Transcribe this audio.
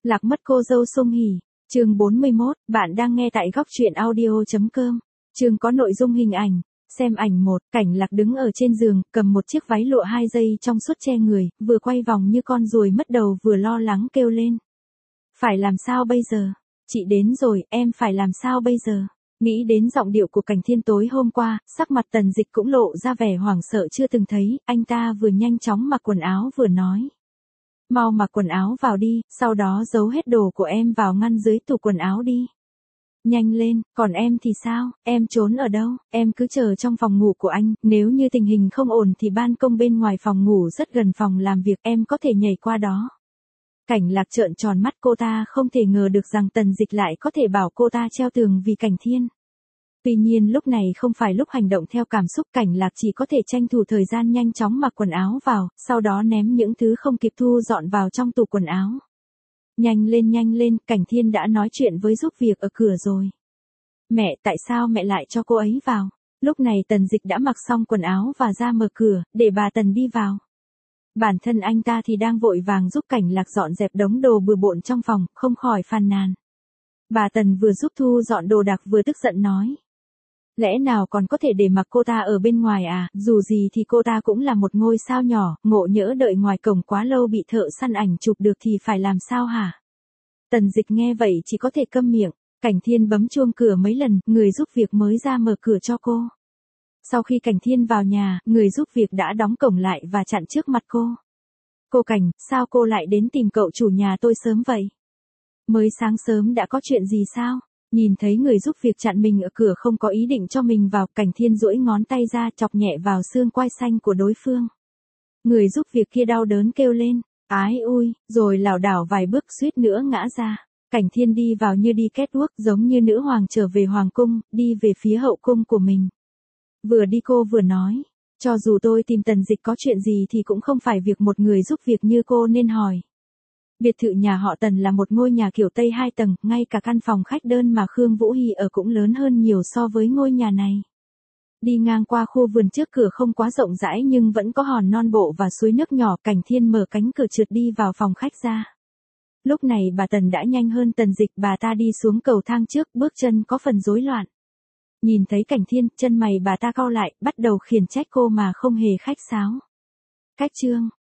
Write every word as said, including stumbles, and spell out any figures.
Lạc mất cô dâu Sung Hỉ. Chương bốn mươi mốt, bạn đang nghe tại góc truyện audio chấm com. Chương có nội dung hình ảnh. Xem ảnh một, Cảnh Lạc đứng ở trên giường, cầm một chiếc váy lụa hai dây trong suốt che người, vừa quay vòng như con ruồi mất đầu vừa lo lắng kêu lên. Phải làm sao bây giờ? Chị đến rồi, em phải làm sao bây giờ? Nghĩ đến giọng điệu của Cảnh Thiên tối hôm qua, sắc mặt Tần Dịch cũng lộ ra vẻ hoảng sợ chưa từng thấy, anh ta vừa nhanh chóng mặc quần áo vừa nói. Mau mặc quần áo vào đi, sau đó giấu hết đồ của em vào ngăn dưới tủ quần áo đi. Nhanh lên, còn em thì sao, em trốn ở đâu, em cứ chờ trong phòng ngủ của anh, nếu như tình hình không ổn thì ban công bên ngoài phòng ngủ rất gần phòng làm việc, em có thể nhảy qua đó. Cảnh Lạc trợn tròn mắt, cô ta không thể ngờ được rằng Tần Dịch lại có thể bảo cô ta treo tường vì Cảnh Thiên. Tuy nhiên lúc này không phải lúc hành động theo cảm xúc, Cảnh Lạc chỉ có thể tranh thủ thời gian nhanh chóng mặc quần áo vào, sau đó ném những thứ không kịp thu dọn vào trong tủ quần áo. Nhanh lên nhanh lên, Cảnh Thiên đã nói chuyện với giúp việc ở cửa rồi. Mẹ, tại sao mẹ lại cho cô ấy vào? Lúc này Tần Dịch đã mặc xong quần áo và ra mở cửa, để bà Tần đi vào. Bản thân anh ta thì đang vội vàng giúp Cảnh Lạc dọn dẹp đống đồ bừa bộn trong phòng, không khỏi phàn nàn. Bà Tần vừa giúp thu dọn đồ đạc vừa tức giận nói. Lẽ nào còn có thể để mặc cô ta ở bên ngoài à, dù gì thì cô ta cũng là một ngôi sao nhỏ, ngộ nhỡ đợi ngoài cổng quá lâu bị thợ săn ảnh chụp được thì phải làm sao hả? Tần Dịch nghe vậy chỉ có thể câm miệng. Cảnh Thiên bấm chuông cửa mấy lần, người giúp việc mới ra mở cửa cho cô. Sau khi Cảnh Thiên vào nhà, người giúp việc đã đóng cổng lại và chặn trước mặt cô. Cô Cảnh, sao cô lại đến tìm cậu chủ nhà tôi sớm vậy? Mới sáng sớm đã có chuyện gì sao? Nhìn thấy người giúp việc chặn mình ở cửa không có ý định cho mình vào, Cảnh Thiên duỗi ngón tay ra chọc nhẹ vào xương quai xanh của đối phương. Người giúp việc kia đau đớn kêu lên, ái ui, rồi lảo đảo vài bước suýt nữa ngã ra. Cảnh Thiên đi vào như đi catwalk, giống như nữ hoàng trở về hoàng cung, đi về phía hậu cung của mình. Vừa đi cô vừa nói, cho dù tôi tìm Tần Dịch có chuyện gì thì cũng không phải việc một người giúp việc như cô nên hỏi. Biệt thự nhà họ Tần là một ngôi nhà kiểu Tây hai tầng, ngay cả căn phòng khách đơn mà Khương Vũ Hy ở cũng lớn hơn nhiều so với ngôi nhà này. Đi ngang qua khu vườn trước cửa không quá rộng rãi nhưng vẫn có hòn non bộ và suối nước nhỏ, Cảnh Thiên mở cánh cửa trượt đi vào phòng khách ra. Lúc này bà Tần đã nhanh hơn Tần Dịch, bà ta đi xuống cầu thang trước, bước chân có phần rối loạn. Nhìn thấy Cảnh Thiên, chân mày bà ta cau lại, bắt đầu khiển trách cô mà không hề khách sáo. Cách chương,